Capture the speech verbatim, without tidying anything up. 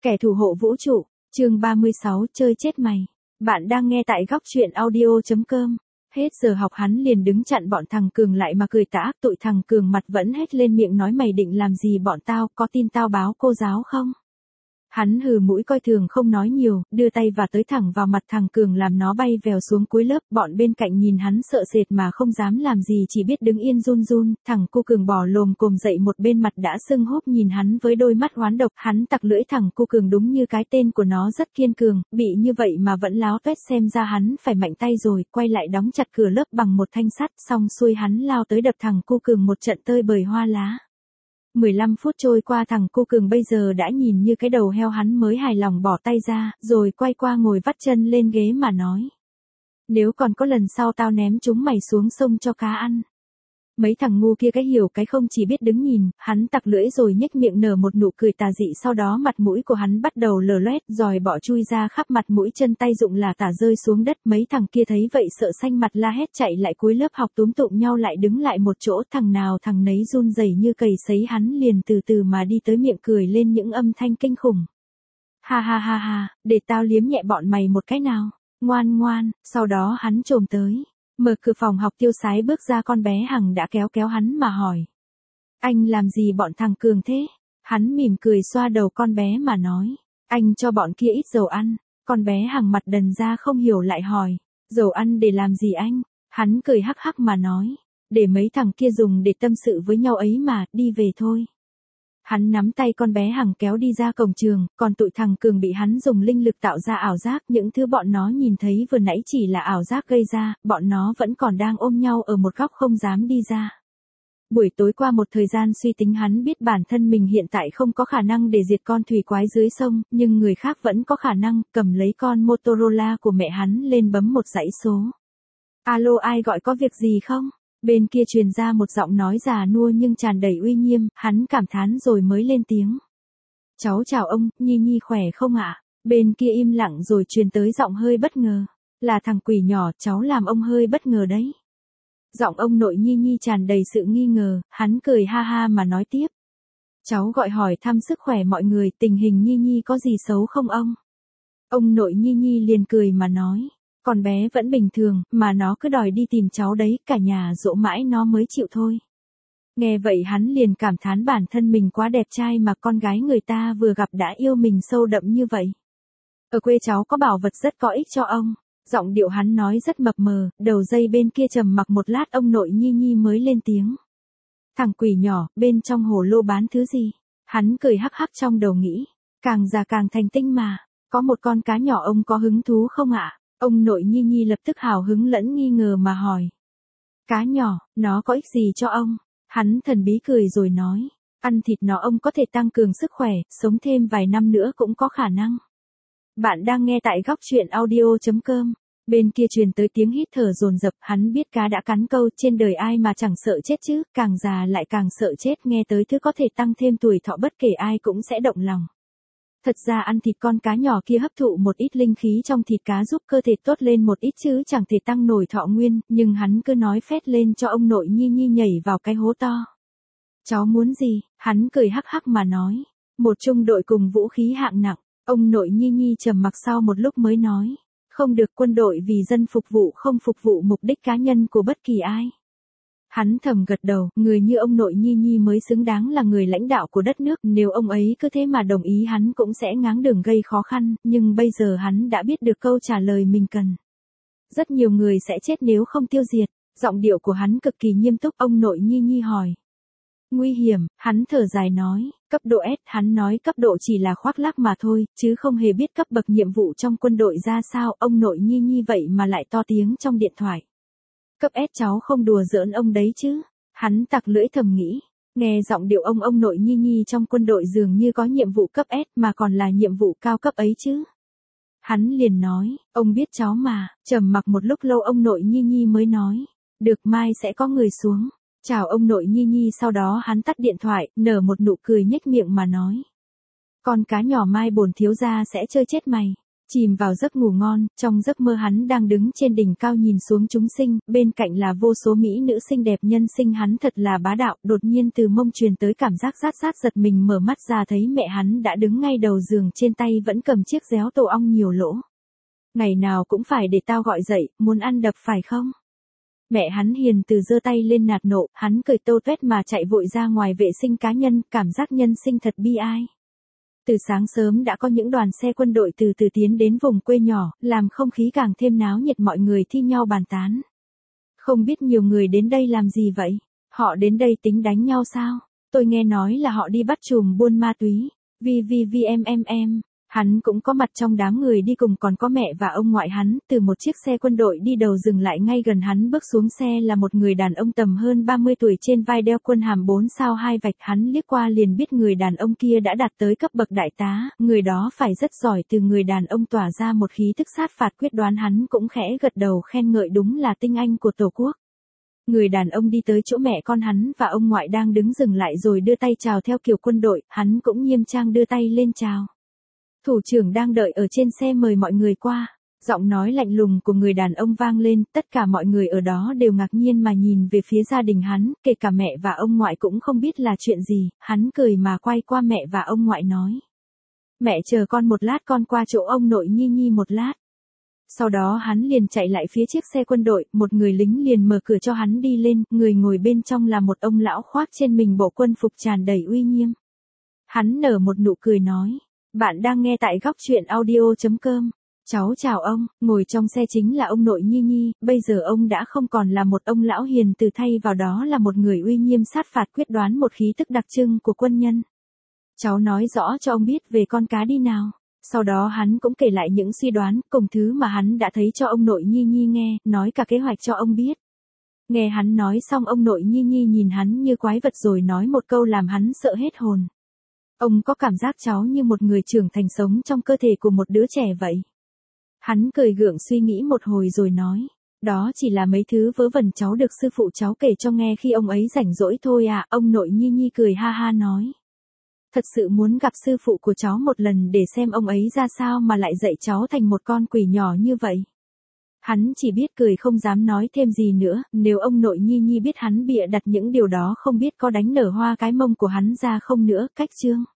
Kẻ thủ hộ vũ trụ, chương ba mươi sáu, chơi chết mày. Bạn đang nghe tại góc truyện audio.com. Hết giờ học hắn liền đứng chặn bọn thằng Cường lại mà cười tà ác, tụi thằng Cường mặt vẫn hết lên miệng nói mày định làm gì bọn tao, có tin tao báo cô giáo không? Hắn hừ mũi coi thường không nói nhiều, đưa tay và tới thẳng vào mặt thằng Cường làm nó bay vèo xuống cuối lớp, bọn bên cạnh nhìn hắn sợ sệt mà không dám làm gì chỉ biết đứng yên run run, thằng cu Cường bò lồm cồm dậy một bên mặt đã sưng húp nhìn hắn với đôi mắt oán độc, hắn tặc lưỡi thằng cu Cường đúng như cái tên của nó rất kiên cường, bị như vậy mà vẫn láo toét xem ra hắn phải mạnh tay rồi, quay lại đóng chặt cửa lớp bằng một thanh sắt, xong xuôi hắn lao tới đập thằng cu Cường một trận tơi bời hoa lá. mười lăm phút trôi qua thằng cô Cường bây giờ đã nhìn như cái đầu heo hắn mới hài lòng bỏ tay ra, rồi quay qua ngồi vắt chân lên ghế mà nói. Nếu còn có lần sau tao ném chúng mày xuống sông cho cá ăn. Mấy thằng ngu kia cái hiểu cái không chỉ biết đứng nhìn, hắn tặc lưỡi rồi nhếch miệng nở một nụ cười tà dị sau đó mặt mũi của hắn bắt đầu lở loét, giòi bọ chui ra khắp mặt mũi chân tay rụng là tả rơi xuống đất. Mấy thằng kia thấy vậy sợ xanh mặt la hét chạy lại cuối lớp học túm tụm nhau lại đứng lại một chỗ, thằng nào thằng nấy run rẩy như cầy sấy, hắn liền từ từ mà đi tới miệng cười lên những âm thanh kinh khủng. Ha ha ha ha, để tao liếm nhẹ bọn mày một cái nào, ngoan ngoan, sau đó hắn chồm tới. Mở cửa phòng học tiêu sái bước ra, con bé Hằng đã kéo kéo hắn mà hỏi. Anh làm gì bọn thằng Cường thế? Hắn mỉm cười xoa đầu con bé mà nói. Anh cho bọn kia ít dầu ăn. Con bé Hằng mặt đần ra không hiểu lại hỏi. Dầu ăn để làm gì anh? Hắn cười hắc hắc mà nói. Để mấy thằng kia dùng để tâm sự với nhau ấy mà, đi về thôi. Hắn nắm tay con bé Hằng kéo đi ra cổng trường, còn tụi thằng Cường bị hắn dùng linh lực tạo ra ảo giác, những thứ bọn nó nhìn thấy vừa nãy chỉ là ảo giác gây ra, bọn nó vẫn còn đang ôm nhau ở một góc không dám đi ra. Buổi tối qua một thời gian suy tính hắn biết bản thân mình hiện tại không có khả năng để diệt con thủy quái dưới sông, nhưng người khác vẫn có khả năng, cầm lấy con Motorola của mẹ hắn lên bấm một dãy số. Alo, ai gọi, có việc gì không? Bên kia truyền ra một giọng nói già nua nhưng tràn đầy uy nghiêm, hắn cảm thán rồi mới lên tiếng. Cháu chào ông, Nhi Nhi khỏe không ạ? Bên kia im lặng rồi truyền tới giọng hơi bất ngờ. Là thằng quỷ nhỏ, cháu làm ông hơi bất ngờ đấy. Giọng ông nội Nhi Nhi tràn đầy sự nghi ngờ, hắn cười ha ha mà nói tiếp. Cháu gọi hỏi thăm sức khỏe mọi người, tình hình Nhi Nhi có gì xấu không ông? Ông nội Nhi Nhi liền cười mà nói. Con bé vẫn bình thường, mà nó cứ đòi đi tìm cháu đấy, cả nhà dỗ mãi nó mới chịu thôi. Nghe vậy hắn liền cảm thán bản thân mình quá đẹp trai mà con gái người ta vừa gặp đã yêu mình sâu đậm như vậy. Ở quê cháu có bảo vật rất có ích cho ông. Giọng điệu hắn nói rất mập mờ, đầu dây bên kia trầm mặc một lát ông nội Nhi Nhi mới lên tiếng. Thằng quỷ nhỏ, bên trong hồ lô bán thứ gì? Hắn cười hắc hắc trong đầu nghĩ. Càng già càng thành tinh mà, có một con cá nhỏ ông có hứng thú không ạ? Ông nội Nhi Nhi lập tức hào hứng lẫn nghi ngờ mà hỏi. Cá nhỏ, nó có ích gì cho ông? Hắn thần bí cười rồi nói. Ăn thịt nó ông có thể tăng cường sức khỏe, sống thêm vài năm nữa cũng có khả năng. Bạn đang nghe tại góc truyện audio.com. Bên kia truyền tới tiếng hít thở dồn dập, hắn biết cá đã cắn câu, trên đời ai mà chẳng sợ chết chứ, càng già lại càng sợ chết, nghe tới thứ có thể tăng thêm tuổi thọ bất kể ai cũng sẽ động lòng. Thật ra ăn thịt con cá nhỏ kia hấp thụ một ít linh khí trong thịt cá giúp cơ thể tốt lên một ít chứ chẳng thể tăng nổi thọ nguyên, nhưng hắn cứ nói phét lên cho ông nội Nhi Nhi nhảy vào cái hố to. Cháu muốn gì? Hắn cười hắc hắc mà nói. Một trung đội cùng vũ khí hạng nặng, ông nội Nhi Nhi trầm mặc sau một lúc mới nói. Không được, quân đội vì dân phục vụ không phục vụ mục đích cá nhân của bất kỳ ai. Hắn thầm gật đầu, người như ông nội Nhi Nhi mới xứng đáng là người lãnh đạo của đất nước, nếu ông ấy cứ thế mà đồng ý hắn cũng sẽ ngáng đường gây khó khăn, nhưng bây giờ hắn đã biết được câu trả lời mình cần. Rất nhiều người sẽ chết nếu không tiêu diệt, giọng điệu của hắn cực kỳ nghiêm túc, ông nội Nhi Nhi hỏi. Nguy hiểm, hắn thở dài nói, cấp độ S, hắn nói cấp độ chỉ là khoác lác mà thôi, chứ không hề biết cấp bậc nhiệm vụ trong quân đội ra sao, ông nội Nhi Nhi vậy mà lại to tiếng trong điện thoại. Cấp S cháu không đùa giỡn ông đấy chứ. Hắn tặc lưỡi thầm nghĩ. Nghe giọng điệu ông ông nội Nhi Nhi trong quân đội dường như có nhiệm vụ cấp S mà còn là nhiệm vụ cao cấp ấy chứ. Hắn liền nói, ông biết cháu mà, trầm mặc một lúc lâu ông nội Nhi Nhi mới nói. Được, mai sẽ có người xuống. Chào ông nội Nhi Nhi, sau đó hắn tắt điện thoại, nở một nụ cười nhếch miệng mà nói. Con cá nhỏ mai bổn thiếu gia sẽ chơi chết mày. Chìm vào giấc ngủ ngon, trong giấc mơ hắn đang đứng trên đỉnh cao nhìn xuống chúng sinh, bên cạnh là vô số mỹ nữ xinh đẹp nhân sinh, hắn thật là bá đạo, đột nhiên từ mông truyền tới cảm giác rát rát, giật mình mở mắt ra thấy mẹ hắn đã đứng ngay đầu giường, trên tay vẫn cầm chiếc réo tổ ong nhiều lỗ. Ngày nào cũng phải để tao gọi dậy, muốn ăn đập phải không? Mẹ hắn hiền từ giơ tay lên nạt nộ, hắn cười tâu tuét mà chạy vội ra ngoài vệ sinh cá nhân, cảm giác nhân sinh thật bi ai. Từ sáng sớm đã có những đoàn xe quân đội từ từ tiến đến vùng quê nhỏ, làm không khí càng thêm náo nhiệt, mọi người thi nhau bàn tán. Không biết nhiều người đến đây làm gì vậy? Họ đến đây tính đánh nhau sao? Tôi nghe nói là họ đi bắt trùm buôn ma túy. Vi vi vi em em em. Hắn cũng có mặt trong đám người đi cùng, còn có mẹ và ông ngoại hắn, từ một chiếc xe quân đội đi đầu dừng lại ngay gần hắn, bước xuống xe là một người đàn ông tầm hơn ba mươi tuổi, trên vai đeo quân hàm bốn sao hai vạch, hắn liếc qua liền biết người đàn ông kia đã đạt tới cấp bậc đại tá, người đó phải rất giỏi, từ người đàn ông tỏa ra một khí thức sát phạt quyết đoán, hắn cũng khẽ gật đầu khen ngợi, đúng là tinh anh của Tổ quốc. Người đàn ông đi tới chỗ mẹ con hắn và ông ngoại đang đứng dừng lại rồi đưa tay chào theo kiểu quân đội, hắn cũng nghiêm trang đưa tay lên chào. Thủ trưởng đang đợi ở trên xe mời mọi người qua. Giọng nói lạnh lùng của người đàn ông vang lên, tất cả mọi người ở đó đều ngạc nhiên mà nhìn về phía gia đình hắn, kể cả mẹ và ông ngoại cũng không biết là chuyện gì, hắn cười mà quay qua mẹ và ông ngoại nói. Mẹ chờ con một lát, con qua chỗ ông nội Nhi Nhi một lát. Sau đó hắn liền chạy lại phía chiếc xe quân đội, một người lính liền mở cửa cho hắn đi lên, người ngồi bên trong là một ông lão khoác trên mình bộ quân phục tràn đầy uy nghiêm. Hắn nở một nụ cười nói. Bạn đang nghe tại góc truyện audio chấm com. Cháu chào ông, ngồi trong xe chính là ông nội Nhi Nhi, bây giờ ông đã không còn là một ông lão hiền từ, thay vào đó là một người uy nghiêm sát phạt quyết đoán, một khí tức đặc trưng của quân nhân. Cháu nói rõ cho ông biết về con cá đi nào. Sau đó hắn cũng kể lại những suy đoán, cùng thứ mà hắn đã thấy cho ông nội Nhi Nhi nghe, nói cả kế hoạch cho ông biết. Nghe hắn nói xong, ông nội Nhi Nhi nhìn hắn như quái vật rồi nói một câu làm hắn sợ hết hồn. Ông có cảm giác cháu như một người trưởng thành sống trong cơ thể của một đứa trẻ vậy. Hắn cười gượng suy nghĩ một hồi rồi nói, đó chỉ là mấy thứ vớ vẩn cháu được sư phụ cháu kể cho nghe khi ông ấy rảnh rỗi thôi à. Ông nội Nhi Nhi cười ha ha nói, thật sự muốn gặp sư phụ của cháu một lần để xem ông ấy ra sao mà lại dạy cháu thành một con quỷ nhỏ như vậy. Hắn chỉ biết cười không dám nói thêm gì nữa, nếu ông nội Nhi Nhi biết hắn bịa đặt những điều đó không biết có đánh nở hoa cái mông của hắn ra không nữa. Cách chương